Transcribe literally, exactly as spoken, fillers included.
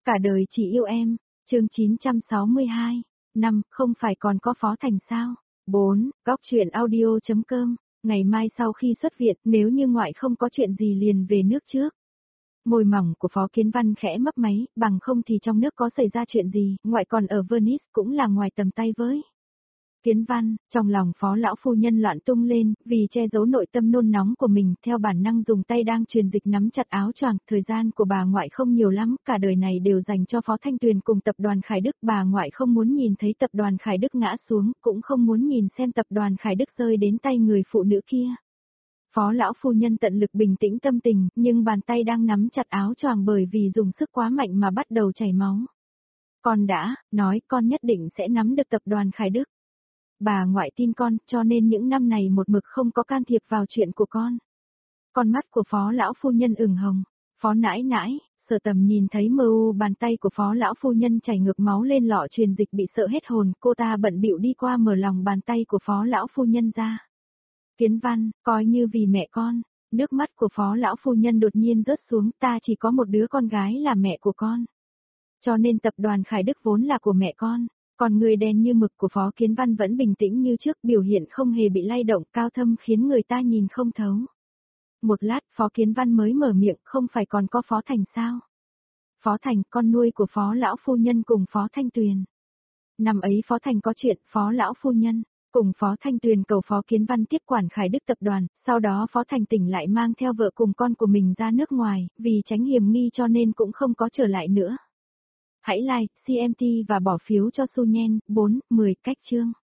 Cả đời chỉ yêu em, chương chín trăm sáu mươi hai, năm, không phải còn có Phó Thành sao? bốn, góc chuyện audio.com, ngày mai sau khi xuất viện, nếu như ngoại không có chuyện gì liền về nước trước. Môi mỏng của Phó Kiến Văn khẽ mấp máy, bằng không thì trong nước có xảy ra chuyện gì, ngoại còn ở Venice cũng là ngoài tầm tay với. Kiến Văn, trong lòng Phó lão phu nhân loạn tung lên, vì che giấu nội tâm nôn nóng của mình, theo bản năng dùng tay đang truyền dịch nắm chặt áo choàng, thời gian của bà ngoại không nhiều lắm, cả đời này đều dành cho Phó Thanh Tuyền cùng tập đoàn Khải Đức, bà ngoại không muốn nhìn thấy tập đoàn Khải Đức ngã xuống, cũng không muốn nhìn xem tập đoàn Khải Đức rơi đến tay người phụ nữ kia. Phó lão phu nhân tận lực bình tĩnh tâm tình, nhưng bàn tay đang nắm chặt áo choàng bởi vì dùng sức quá mạnh mà bắt đầu chảy máu. Con đã, nói con nhất định sẽ nắm được tập đoàn Khải Đức. Bà ngoại tin con, cho nên những năm này một mực không có can thiệp vào chuyện của con. Con mắt của Phó lão phu nhân ửng hồng. Phó nãi nãi, Sở Tầm nhìn thấy mờ u bàn tay của Phó lão phu nhân chảy ngược máu lên lọ truyền dịch bị sợ hết hồn, cô ta bận bịu đi qua mở lòng bàn tay của Phó lão phu nhân ra. Kiến Văn, coi như vì mẹ con. Nước mắt của Phó lão phu nhân đột nhiên rớt xuống, ta chỉ có một đứa con gái là mẹ của con. Cho nên tập đoàn Khải Đức vốn là của mẹ con. Còn người đen như mực của Phó Kiến Văn vẫn bình tĩnh như trước, biểu hiện không hề bị lay động, cao thâm khiến người ta nhìn không thấu. Một lát, Phó Kiến Văn mới mở miệng, không phải còn có Phó Thành sao? Phó Thành, con nuôi của Phó lão phu nhân cùng Phó Thanh Tuyền. Năm ấy Phó Thành có chuyện, Phó lão phu nhân cùng Phó Thanh Tuyền cầu Phó Kiến Văn tiếp quản Khải Đức tập đoàn, sau đó Phó Thành tỉnh lại mang theo vợ cùng con của mình ra nước ngoài, vì tránh hiểm nghi cho nên cũng không có trở lại nữa. Hãy like, xê em tê và bỏ phiếu cho Su Nhen, bốn, mười, cách chương.